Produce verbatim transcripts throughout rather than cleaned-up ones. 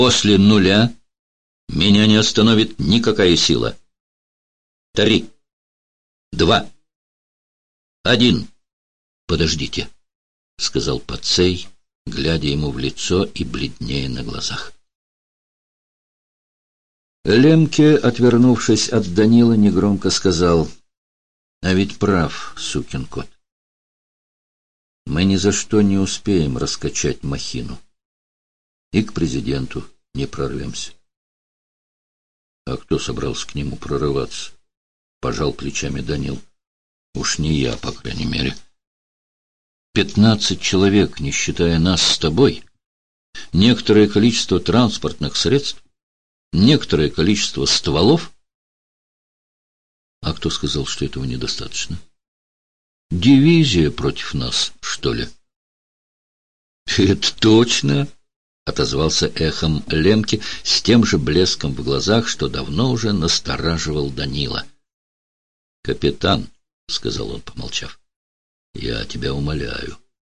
После нуля меня не остановит никакая сила. Три, два, один. Подождите, — сказал Пацей, глядя ему в лицо и бледнее на глазах. Лемке, отвернувшись от Данила, негромко сказал: «А ведь прав, сукин кот. Мы ни за что не успеем раскачать махину. И к президенту не прорвемся». «А кто собрался к нему прорываться?» — пожал плечами Данил. «Уж не я, по крайней мере. Пятнадцать человек, не считая нас с тобой, некоторое количество транспортных средств, некоторое количество стволов». «А кто сказал, что этого недостаточно? Дивизия против нас, что ли?» «Это точно!» — отозвался эхом Лемке с тем же блеском в глазах, что давно уже настораживал Данила. «Капитан», — сказал он, помолчав, — «я тебя умоляю,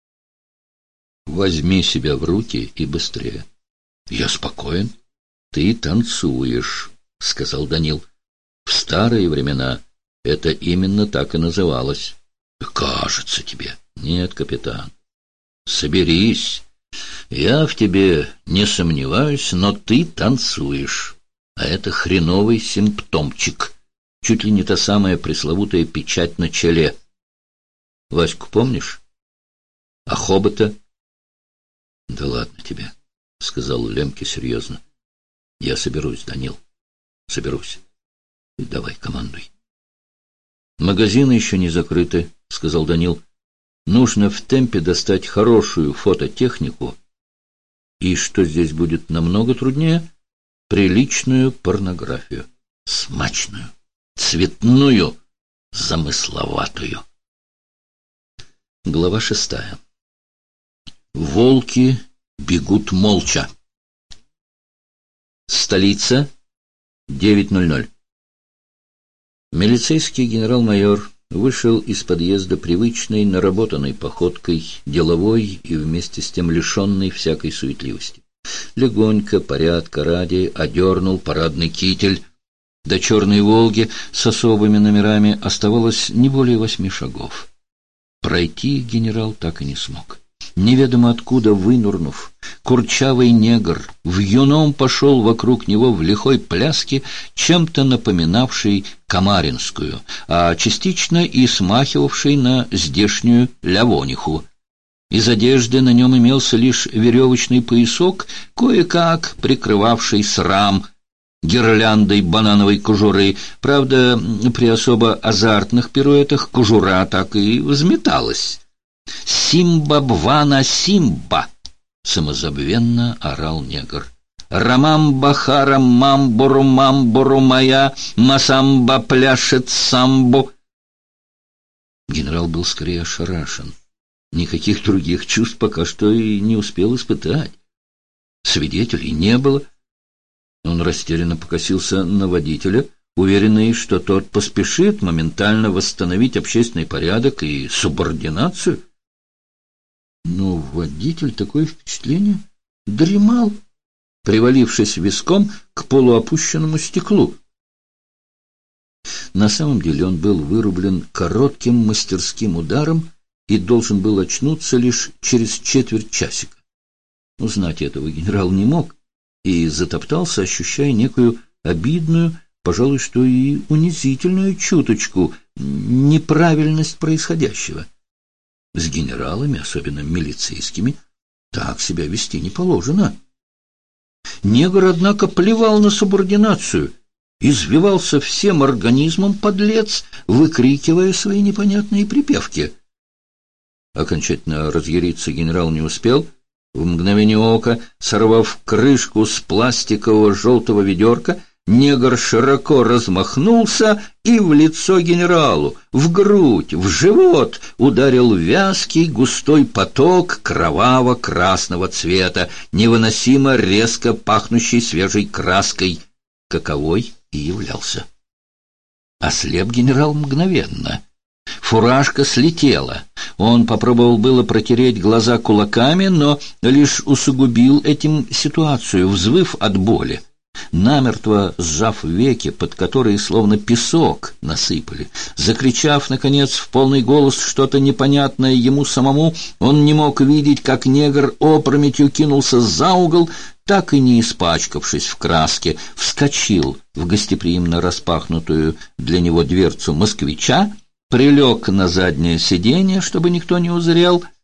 возьми себя в руки и быстрее». «Я спокоен». «Ты танцуешь», — сказал Данил. «В старые времена это именно так и называлось». «Кажется тебе». «Нет, капитан, соберись. Я в тебе не сомневаюсь, но ты танцуешь. А это хреновый симптомчик. Чуть ли не та самая пресловутая печать на челе. Ваську помнишь? А хобота?» «Да ладно тебе», — сказал Лемке серьезно. «Я соберусь, Данил, соберусь. Давай, командуй». «Магазины еще не закрыты», — сказал Данил. «Нужно в темпе достать хорошую фототехнику. И что здесь будет намного труднее? Приличную порнографию. Смачную, цветную, замысловатую». Глава шестая. Волки бегут молча. Столица, девять ноль ноль. Милицейский генерал-майор вышел из подъезда привычной, наработанной походкой, деловой и вместе с тем лишенной всякой суетливости. Легонько, порядка ради, одернул парадный китель. До черной «Волги» с особыми номерами оставалось не более восьми шагов. Пройти генерал так и не смог. Неведомо откуда вынурнув, курчавый негр вьюном пошел вокруг него в лихой пляске, чем-то напоминавшей камаринскую, а частично и смахивавшей на здешнюю лявониху. Из одежды на нем имелся лишь веревочный поясок, кое-как прикрывавший срам гирляндой банановой кожуры. Правда, при особо азартных пируэтах кожура так и взметалась. «Симба-бвана Симба!» — самозабвенно орал негр. «Рамамба-хара мамбуру-мамбуру моя, масамба пляшет самбу!» Генерал был скорее ошарашен. Никаких других чувств пока что и не успел испытать. Свидетелей не было. Он растерянно покосился на водителя, уверенный, что тот поспешит моментально восстановить общественный порядок и субординацию. Но водитель, такое впечатление, дремал, привалившись виском к полуопущенному стеклу. На самом деле он был вырублен коротким мастерским ударом и должен был очнуться лишь через четверть часика. Узнать этого генерал не мог и затоптался, ощущая некую обидную, пожалуй, что и унизительную чуточку неправильность происходящего. С генералами, особенно милицейскими, так себя вести не положено. Негр, однако, плевал на субординацию, извивался всем организмом подлец, выкрикивая свои непонятные припевки. Окончательно разъяриться генерал не успел. В мгновение ока, сорвав крышку с пластикового желтого ведерка, негр широко размахнулся и в лицо генералу, в грудь, в живот ударил вязкий густой поток кроваво-красного цвета, невыносимо резко пахнущий свежей краской, каковой и являлся. Ослеп генерал мгновенно. В Фуражка слетела. Он попробовал было протереть глаза кулаками, но лишь усугубил этим ситуацию, взвыв от боли. Намертво сжав веки, под которые словно песок насыпали, закричав, наконец, в полный голос что-то непонятное ему самому, он не мог видеть, как негр опрометью кинулся за угол, так и не испачкавшись в краске, вскочил в гостеприимно распахнутую для него дверцу москвича, прилег на заднее сиденье, чтобы никто не узрел,